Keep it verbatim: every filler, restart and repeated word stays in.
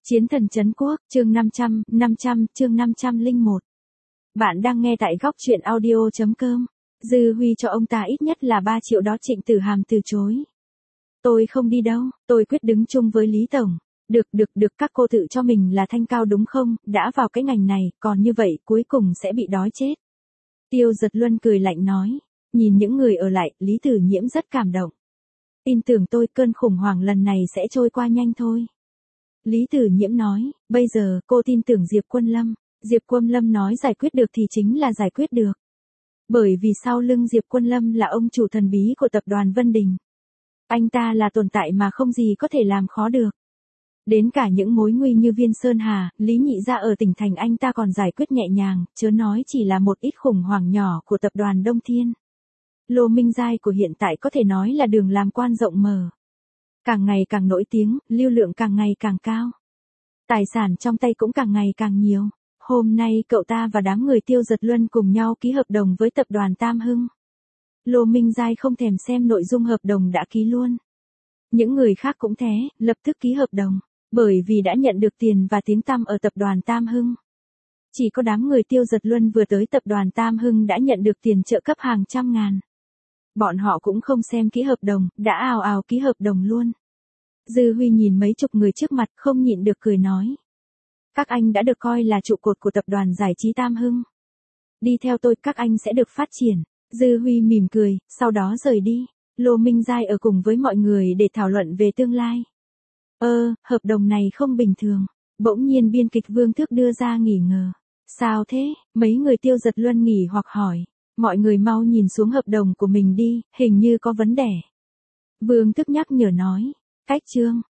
Chiến thần trấn quốc, chương năm trăm, năm trăm, chương năm trăm lẻ một. Bạn đang nghe tại góc truyện audio chấm com. Dư Huy cho ông ta ít nhất là ba triệu đó. Trịnh Tử Hàm từ chối. Tôi không đi đâu, tôi quyết đứng chung với Lý Tổng. Được được được, các cô tự cho mình là thanh cao đúng không, đã vào cái ngành này, còn như vậy cuối cùng sẽ bị đói chết. Tiêu Giật Luân cười lạnh nói. Nhìn những người ở lại, Lý Tử Nhiễm rất cảm động. Tin tưởng tôi, cơn khủng hoảng lần này sẽ trôi qua nhanh thôi. Lý Tử Nhiễm nói, bây giờ cô tin tưởng Diệp Quân Lâm. Diệp Quân Lâm nói giải quyết được thì chính là giải quyết được. Bởi vì sau lưng Diệp Quân Lâm là ông chủ thần bí của tập đoàn Vân Đình. Anh ta là tồn tại mà không gì có thể làm khó được. Đến cả những mối nguy như Viên Sơn Hà, Lý Nhị Gia ở tỉnh thành anh ta còn giải quyết nhẹ nhàng, chớ nói chỉ là một ít khủng hoảng nhỏ của tập đoàn Đông Thiên. Lô Minh Giai của hiện tại có thể nói là đường làm quan rộng mở. Càng ngày càng nổi tiếng, lưu lượng càng ngày càng cao. Tài sản trong tay cũng càng ngày càng nhiều. Hôm nay cậu ta và đám người Tiêu Giật Luân cùng nhau ký hợp đồng với tập đoàn Tam Hưng. Lô Minh Giai không thèm xem nội dung hợp đồng đã ký luôn. Những người khác cũng thế, lập tức ký hợp đồng, bởi vì đã nhận được tiền và tiếng tăm ở tập đoàn Tam Hưng. Chỉ có đám người Tiêu Giật Luân vừa tới tập đoàn Tam Hưng đã nhận được tiền trợ cấp hàng trăm ngàn. Bọn họ cũng không xem ký hợp đồng, đã ào ào ký hợp đồng luôn. Dư Huy nhìn mấy chục người trước mặt không nhịn được cười nói. Các anh đã được coi là trụ cột của tập đoàn giải trí Tam Hưng. Đi theo tôi, các anh sẽ được phát triển. Dư Huy mỉm cười, sau đó rời đi. Lô Minh Giai ở cùng với mọi người để thảo luận về tương lai. Ơ, hợp đồng này không bình thường. Bỗng nhiên biên kịch Vương Thước đưa ra nghi ngờ. Sao thế? Mấy người Tiêu Giật Luân nghỉ hoặc hỏi. Mọi người mau nhìn xuống hợp đồng của mình đi, hình như có vấn đề. Vương Thước nhắc nhở nói. Cách chương,